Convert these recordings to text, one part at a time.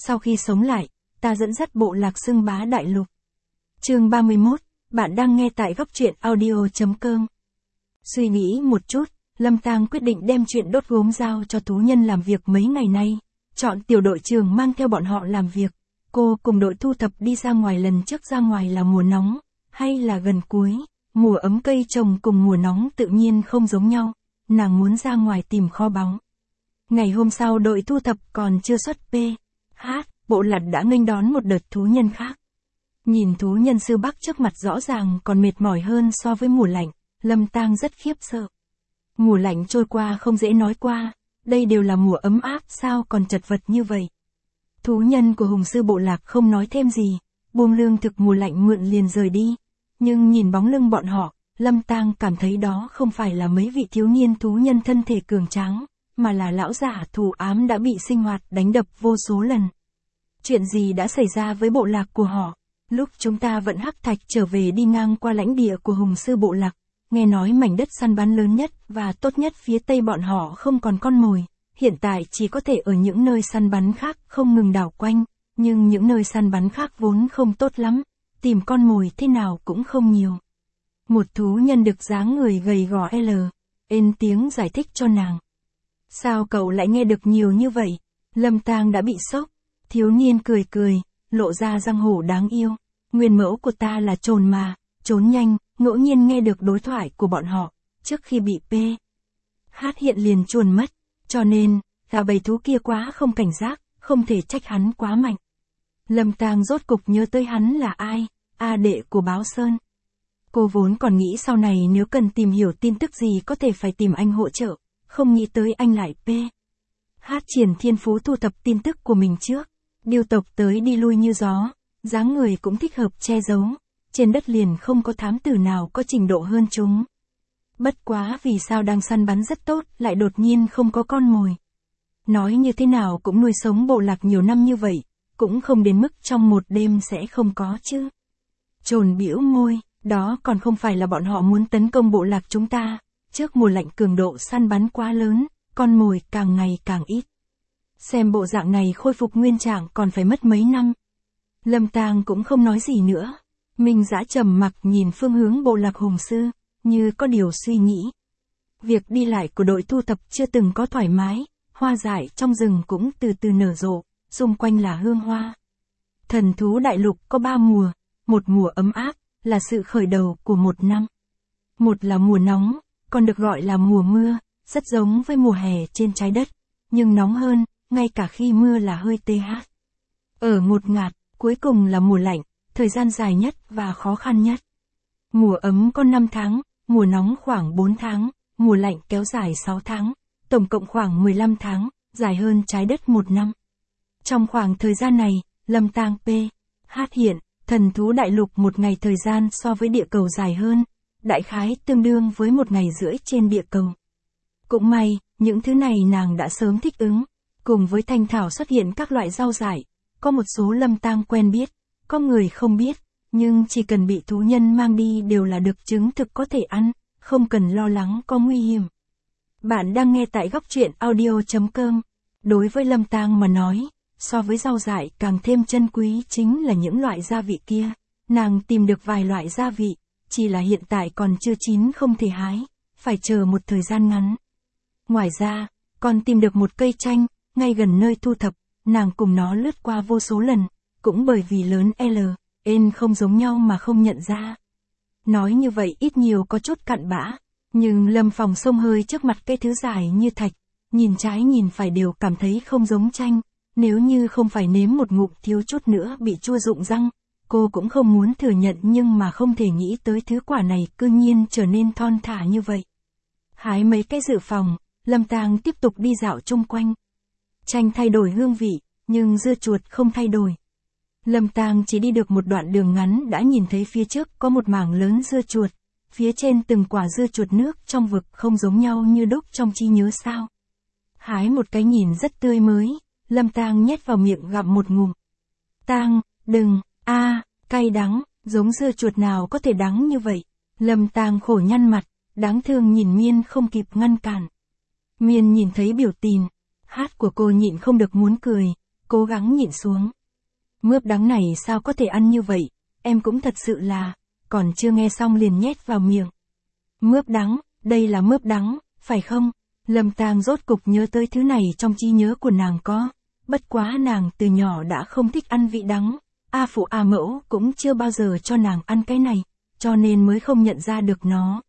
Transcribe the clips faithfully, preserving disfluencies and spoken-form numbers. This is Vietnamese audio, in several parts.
Sau khi sống lại, ta dẫn dắt bộ lạc xưng bá đại lục. Chương ba mươi mốt, bạn đang nghe tại góc truyện audio chấm com. Suy nghĩ một chút, Lâm Tang quyết định đem chuyện đốt gốm giao cho thú nhân làm việc mấy ngày nay, chọn tiểu đội trưởng mang theo bọn họ làm việc. Cô cùng đội thu thập đi ra ngoài, lần trước ra ngoài là mùa nóng, hay là gần cuối, mùa ấm cây trồng cùng mùa nóng tự nhiên không giống nhau, nàng muốn ra ngoài tìm kho báu. Ngày hôm sau đội thu thập còn chưa xuất P H, bộ lạc đã nghênh đón một đợt thú nhân khác. Nhìn thú nhân sư Bắc trước mặt rõ ràng còn mệt mỏi hơn so với mùa lạnh, Lâm Tang rất khiếp sợ. Mùa lạnh trôi qua không dễ nói qua, đây đều là mùa ấm áp sao còn chật vật như vậy. Thú nhân của hùng sư bộ lạc không nói thêm gì, buông lương thực mùa lạnh mượn liền rời đi. Nhưng nhìn bóng lưng bọn họ, Lâm Tang cảm thấy đó không phải là mấy vị thiếu niên thú nhân thân thể cường tráng, mà là lão giả thù ám đã bị sinh hoạt đánh đập vô số lần. Chuyện gì đã xảy ra với bộ lạc của họ? Lúc chúng ta vận hắc thạch trở về đi ngang qua lãnh địa của hùng sư bộ lạc, nghe nói mảnh đất săn bắn lớn nhất và tốt nhất phía tây bọn họ không còn con mồi, hiện tại chỉ có thể ở những nơi săn bắn khác không ngừng đảo quanh, nhưng những nơi săn bắn khác vốn không tốt lắm, tìm con mồi thế nào cũng không nhiều. Một thú nhân được dáng người gầy gò L, ên tiếng giải thích cho nàng. Sao cậu lại nghe được nhiều như vậy? Lâm Tang đã bị sốc. Thiếu niên cười cười, lộ ra răng hổ đáng yêu. Nguyên mẫu của ta là trồn mà, trốn nhanh, ngẫu nhiên nghe được đối thoại của bọn họ, trước khi bị P H hiện liền chuồn mất, cho nên, gà bầy thú kia quá không cảnh giác, không thể trách hắn quá mạnh. Lâm Tang rốt cục nhớ tới hắn là ai, A đệ của Báo Sơn. Cô vốn còn nghĩ sau này nếu cần tìm hiểu tin tức gì có thể phải tìm anh hỗ trợ, không nghĩ tới anh lại P H triển thiên phú thu thập tin tức của mình trước. Điêu tộc tới đi lui như gió, dáng người cũng thích hợp che giấu, trên đất liền không có thám tử nào có trình độ hơn chúng. Bất quá vì sao đang săn bắn rất tốt lại đột nhiên không có con mồi. Nói như thế nào cũng nuôi sống bộ lạc nhiều năm như vậy, cũng không đến mức trong một đêm sẽ không có chứ. Trồn bĩu môi, đó còn không phải là bọn họ muốn tấn công bộ lạc chúng ta, trước mùa lạnh cường độ săn bắn quá lớn, con mồi càng ngày càng ít. Xem bộ dạng này khôi phục nguyên trạng còn phải mất mấy năm. Lâm Tang cũng không nói gì nữa. Minh Dã trầm mặc nhìn phương hướng bộ lạc hùng sư, như có điều suy nghĩ. Việc đi lại của đội thu thập chưa từng có thoải mái, hoa dại trong rừng cũng từ từ nở rộ, xung quanh là hương hoa. Thần thú đại lục có ba mùa, một mùa ấm áp, là sự khởi đầu của một năm. Một là mùa nóng, còn được gọi là mùa mưa, rất giống với mùa hè trên trái đất, nhưng nóng hơn, ngay cả khi mưa là hơi T H. Ở ngột ngạt, cuối cùng là mùa lạnh, thời gian dài nhất và khó khăn nhất. Mùa ấm có năm tháng, mùa nóng khoảng bốn tháng, mùa lạnh kéo dài sáu tháng, tổng cộng khoảng mười lăm tháng, dài hơn trái đất một năm. Trong khoảng thời gian này, Lâm Tang P H hiện, thần thú đại lục một ngày thời gian so với địa cầu dài hơn, đại khái tương đương với một ngày rưỡi trên địa cầu. Cũng may, những thứ này nàng đã sớm thích ứng. Cùng với thanh thảo xuất hiện các loại rau dại, có một số Lâm Tang quen biết, có người không biết, nhưng chỉ cần bị thú nhân mang đi đều là được chứng thực có thể ăn, không cần lo lắng có nguy hiểm. Bạn đang nghe tại góc truyện audio chấm com. Đối với Lâm Tang mà nói, so với rau dại càng thêm chân quý chính là những loại gia vị kia. Nàng tìm được vài loại gia vị, chỉ là hiện tại còn chưa chín không thể hái, phải chờ một thời gian ngắn. Ngoài ra, còn tìm được một cây chanh, ngay gần nơi thu thập, nàng cùng nó lướt qua vô số lần, cũng bởi vì lớn L, N không giống nhau mà không nhận ra. Nói như vậy ít nhiều có chút cặn bã, nhưng Lâm Phòng xông hơi trước mặt cây thứ dài như thạch, nhìn trái nhìn phải đều cảm thấy không giống chanh, nếu như không phải nếm một ngụm thiếu chút nữa bị chua rụng răng, cô cũng không muốn thừa nhận nhưng mà không thể nghĩ tới thứ quả này cư nhiên trở nên thon thả như vậy. Hái mấy cái dự phòng, Lâm Tang tiếp tục đi dạo chung quanh. Chanh thay đổi hương vị, nhưng dưa chuột không thay đổi. Lâm Tang chỉ đi được một đoạn đường ngắn đã nhìn thấy phía trước có một mảng lớn dưa chuột, phía trên từng quả dưa chuột nước trong vực không giống nhau như đúc trong trí nhớ sao. Hái một cái nhìn rất tươi mới, Lâm Tang nhét vào miệng gặm một ngụm. Tang, đừng, a, à, cay đắng, giống dưa chuột nào có thể đắng như vậy. Lâm Tang khổ nhăn mặt, đáng thương nhìn Miên không kịp ngăn cản. Miên nhìn thấy biểu tình hát của cô nhịn không được muốn cười, cố gắng nhịn xuống. Mướp đắng này sao có thể ăn như vậy, em cũng thật sự là, còn chưa nghe xong liền nhét vào miệng. Mướp đắng, đây là mướp đắng, phải không? Lâm Tang rốt cục nhớ tới thứ này trong trí nhớ của nàng có. Bất quá nàng từ nhỏ đã không thích ăn vị đắng, A phụ A mẫu cũng chưa bao giờ cho nàng ăn cái này, cho nên mới không nhận ra được nó.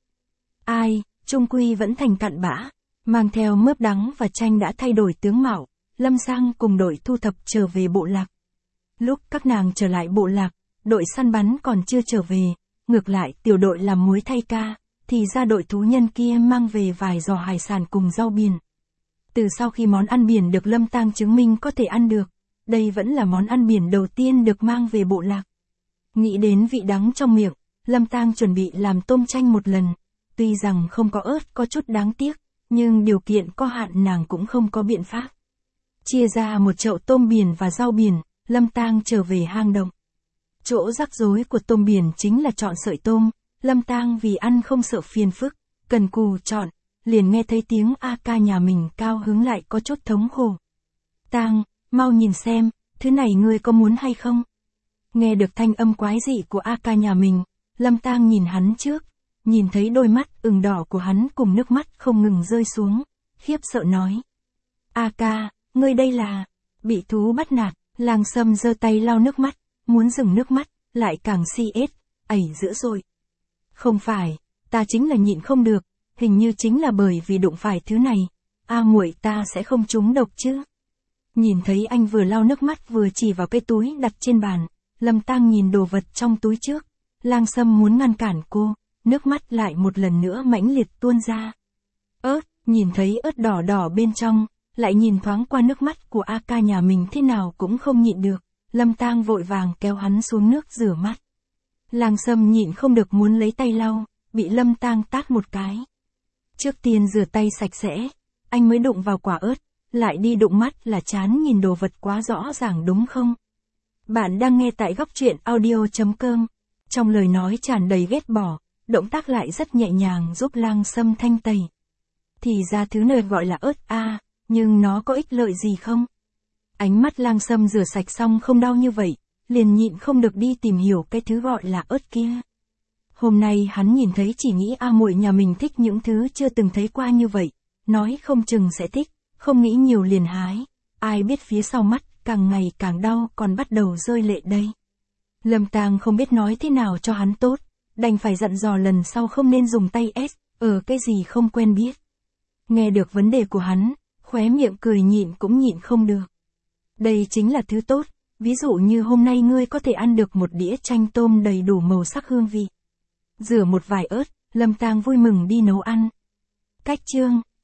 Ai, chung quy vẫn thành cặn bã, mang theo mướp đắng và chanh đã thay đổi tướng mạo, Lâm Sang cùng đội thu thập trở về bộ lạc. Lúc các nàng trở lại bộ lạc, đội săn bắn còn chưa trở về, ngược lại tiểu đội làm muối thay ca, thì ra đội thú nhân kia mang về vài giò hải sản cùng rau biển. Từ sau khi món ăn biển được Lâm Tang chứng minh có thể ăn được, đây vẫn là món ăn biển đầu tiên được mang về bộ lạc. Nghĩ đến vị đắng trong miệng, Lâm Tang chuẩn bị làm tôm chanh một lần, tuy rằng không có ớt có chút đáng tiếc, nhưng điều kiện có hạn nàng cũng không có biện pháp. Chia ra một chậu tôm biển và rau biển, Lâm Tang trở về hang động. Chỗ rắc rối của tôm biển chính là chọn sợi tôm, Lâm Tang vì ăn không sợ phiền phức, cần cù chọn, liền nghe thấy tiếng A ca nhà mình cao hứng lại có chút thống khổ. Tang, mau nhìn xem, thứ này ngươi có muốn hay không? Nghe được thanh âm quái dị của A ca nhà mình, Lâm Tang nhìn hắn trước, nhìn thấy đôi mắt ửng đỏ của hắn cùng nước mắt không ngừng rơi xuống, khiếp sợ nói. A ca, ngươi đây là, bị thú bắt nạt, Lang Sâm giơ tay lau nước mắt, muốn dừng nước mắt, lại càng si ết, ẩy dữ rồi. Không phải, ta chính là nhịn không được, hình như chính là bởi vì đụng phải thứ này, A muội ta sẽ không trúng độc chứ. Nhìn thấy anh vừa lau nước mắt vừa chỉ vào cái túi đặt trên bàn, Lâm Tang nhìn đồ vật trong túi trước, Lang Sâm muốn ngăn cản cô, nước mắt lại một lần nữa mãnh liệt tuôn ra. Ớt, nhìn thấy ớt đỏ đỏ bên trong, lại nhìn thoáng qua nước mắt của A ca nhà mình thế nào cũng không nhịn được, Lâm Tang vội vàng kéo hắn xuống nước rửa mắt. Lang Sâm nhịn không được muốn lấy tay lau, bị Lâm Tang tát một cái. Trước tiên rửa tay sạch sẽ, anh mới đụng vào quả ớt, lại đi đụng mắt là chán nhìn đồ vật quá rõ ràng đúng không? Bạn đang nghe tại góc truyện audio chấm com. Trong lời nói tràn đầy ghét bỏ, động tác lại rất nhẹ nhàng giúp Lang Sâm thanh tẩy. Thì ra thứ này gọi là ớt a, à, nhưng nó có ích lợi gì không? Ánh mắt Lang Sâm rửa sạch xong không đau như vậy, liền nhịn không được đi tìm hiểu cái thứ gọi là ớt kia. Hôm nay hắn nhìn thấy chỉ nghĩ A muội nhà mình thích những thứ chưa từng thấy qua như vậy, nói không chừng sẽ thích, không nghĩ nhiều liền hái, ai biết phía sau mắt càng ngày càng đau còn bắt đầu rơi lệ đây. Lâm Tang không biết nói thế nào cho hắn tốt, đành phải dặn dò lần sau không nên dùng tay ép, ở cái gì không quen biết. Nghe được vấn đề của hắn, khóe miệng cười nhịn cũng nhịn không được. Đây chính là thứ tốt, ví dụ như hôm nay ngươi có thể ăn được một đĩa chanh tôm đầy đủ màu sắc hương vị. Rửa một vài ớt, Lâm Tang vui mừng đi nấu ăn. Cách chương